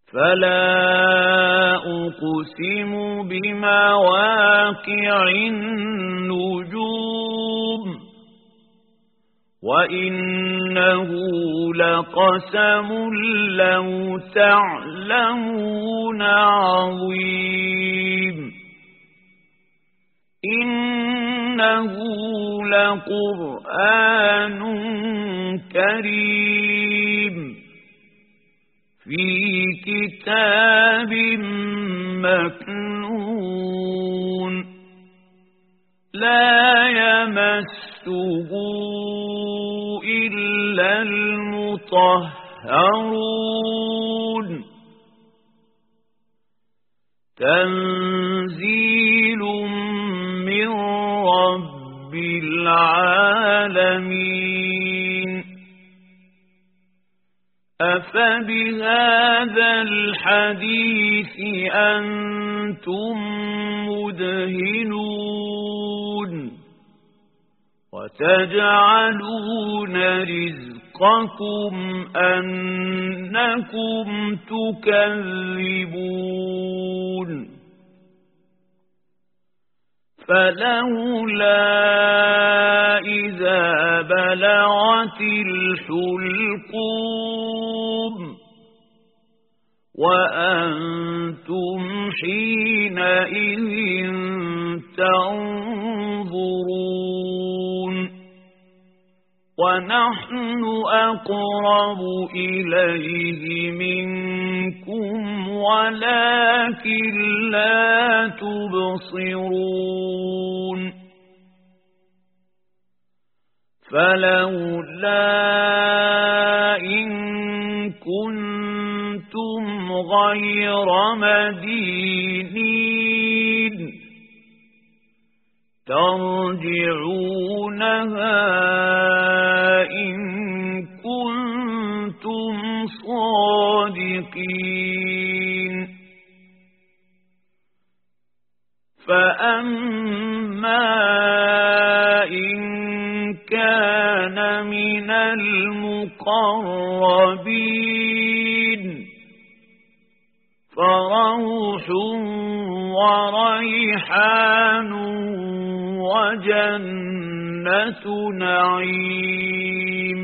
فلا أقسم بمواقع النجوم وإنه لقسم لو تعلمون عظيم إنه لقرآن كريم في كتاب مكنون لا يمسه إلا المطهرون تنزيل من رب العالمين أفبهذا الحديث أنتم مدهنون وتجعلون رزقكم أنكم تكذبون فلولا إذا بلغت الحلقوم وأنتم حينئذ تنظرون ونحن أقرب إليه منكم ولكن لا تبصرون فلولا إن كنتم غير مدينين ترجعونها إن كنتم صادقين فأما إن كان من المقربين فروح وريحان وجنة نعيم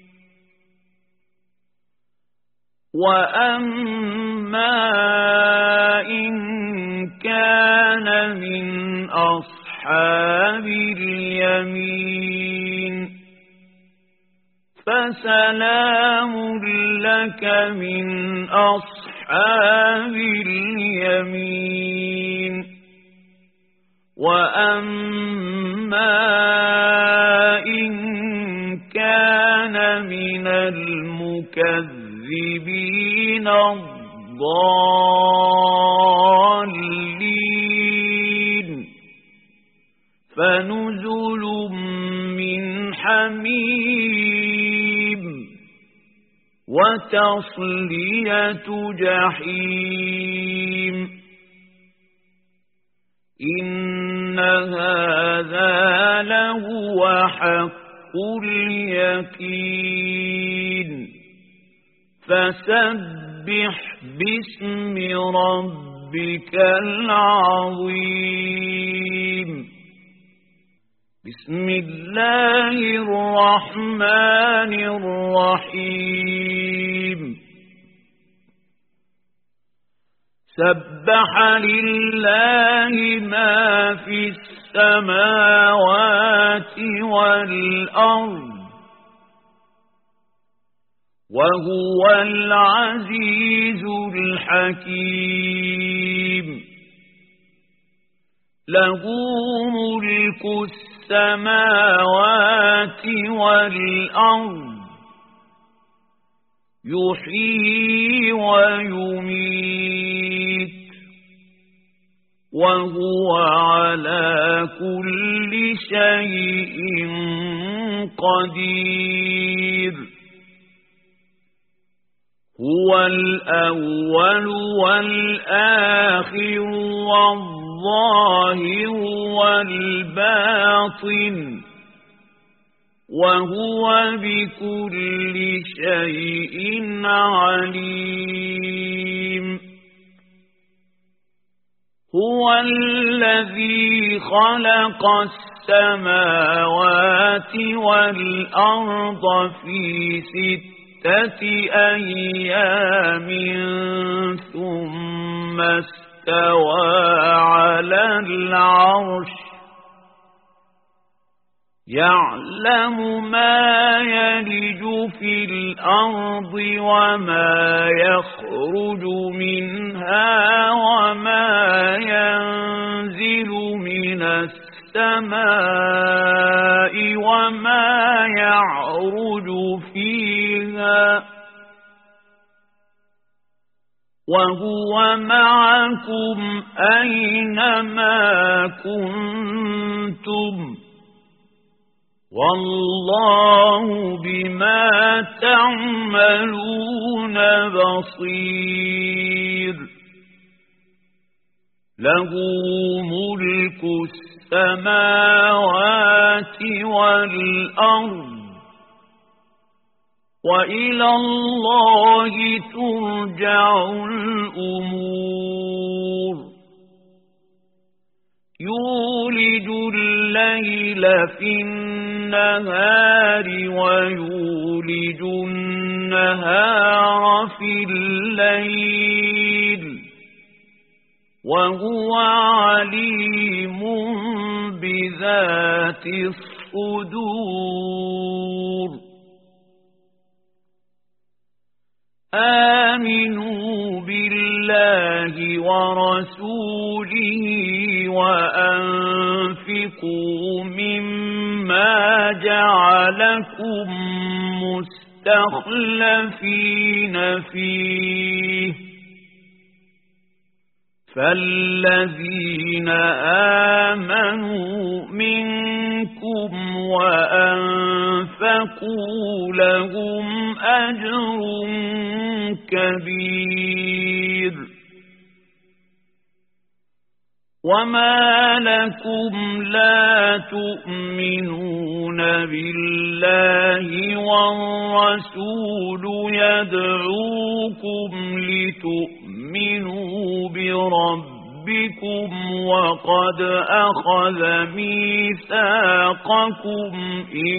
وأما إن كان من أصحاب اليمين فسلام لك من أصحاب اليمين وأما إن كان من المكذبين الضالين فنزل من حميم وتصلية جحيم إن هذا لهو حق اليقين فسبح باسم ربك العظيم بسم الله الرحمن الرحيم سبح لله ما في السماوات والأرض وهو العزيز الحكيم له ملك السماوات والأرض يحيي ويميت وهو على كل شيء قدير هو الأول والآخر والظاهر والباطن وهو بكل شيء عليم هو الذي خلق السماوات والأرض في 6 أيام ثم استوى على العرش يعلم ما يلج في الأرض وما يخرج منها وما ينزل من السماء وما يعرج فيها وهو معكم أينما كنتم والله بما تعملون بصير له ملك السماوات والأرض وإلى الله ترجع الأمور يولج الليل في النهار ويولج النهار في الليل وهو عليم بذات الصدور آمنوا بالله ورسوله وأنفقوا مما جعلكم مستخلفين فيه فالذين آمنوا منكم وأنفقوا لهم أجر كبير وما لكم لا تؤمنون بالله والرسول يدعوكم لتؤمنوا بربكم وقد أخذ ميثاقكم إن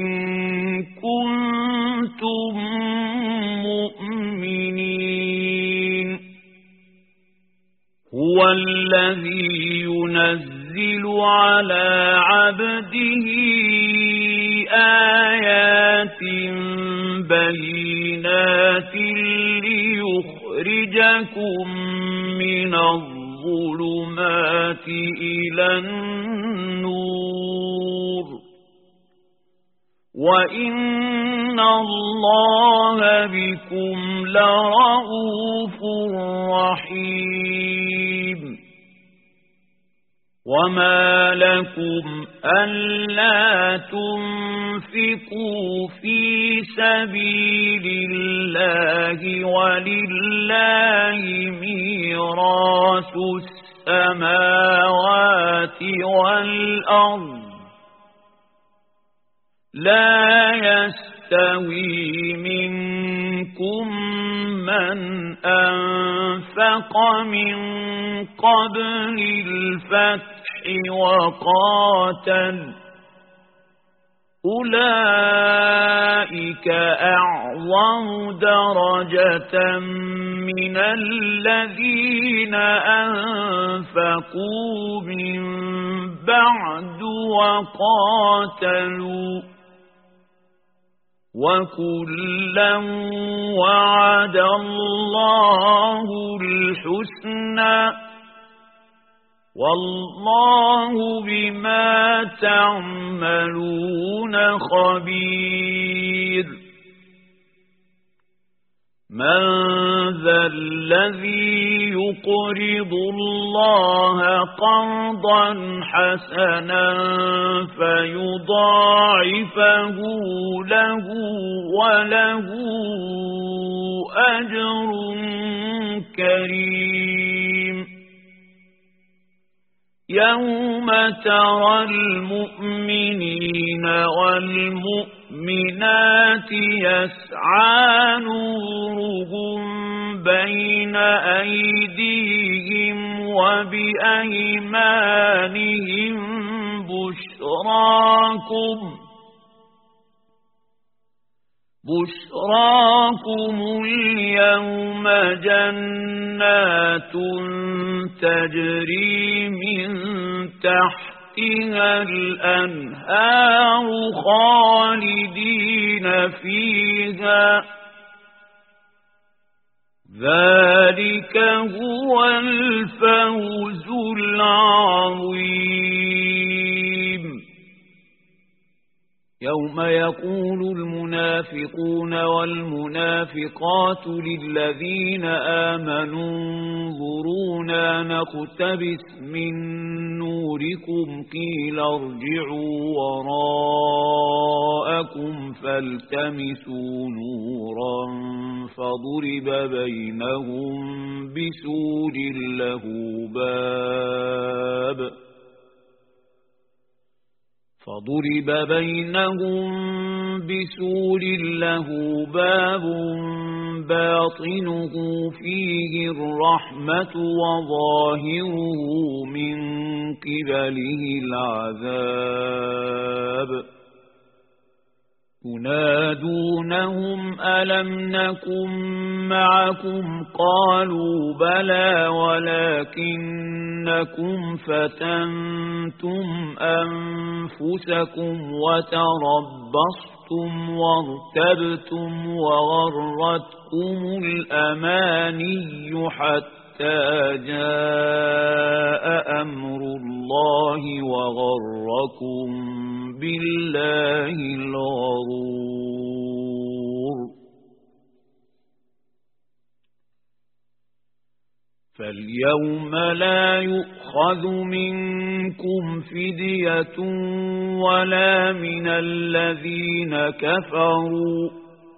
كنتم مؤمنين هو الذي ينزل على عبده آيات بينات ليخرجكم من الظلمات إلى النور وإن الله بكم لرؤوف رحيم وما لكم ألا تنفقوا في سبيل الله ولله ميراث السماوات والأرض لا يستوي منكم من أنفق من قبل الفتح وقاتل أولئك أعظم درجة من الذين أنفقوا من بعد وقاتلوا وكلا وعد الله الحسنى والله بما تعملون خبير من ذا الذي يقرض الله قرضا حسنا فيضاعفه له وله أجر كريم يوم ترى المؤمنين والمؤمنات يسعى نورهم بين أيديهم وبأيمانهم بشراكم اليوم جنات تجري من تحتها الأنهار خالدين فيها ذلك هو الفوز العظيم. يوم يقول المنافقون والمنافقات للذين آمنوا انظرونا نقتبس من نوركم قيل ارجعوا وراءكم فالتمسوا نورا فضرب بينهم بسور له باب باطنه فيه الرحمة وظاهره من قبله العذاب ينادونهم ألم نكن معكم قالوا بلى ولكنكم فتنتم أنفسكم وتربصتم وارتبتم وغرتكم الأماني حتى جاء أمر الله وغركم بالله الغرور. فاليوم لا يؤخذ منكم فدية ولا من الذين كفروا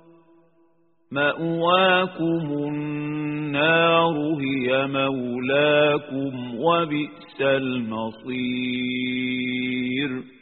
مأواكم النار هي مولاكم وبئس المصير.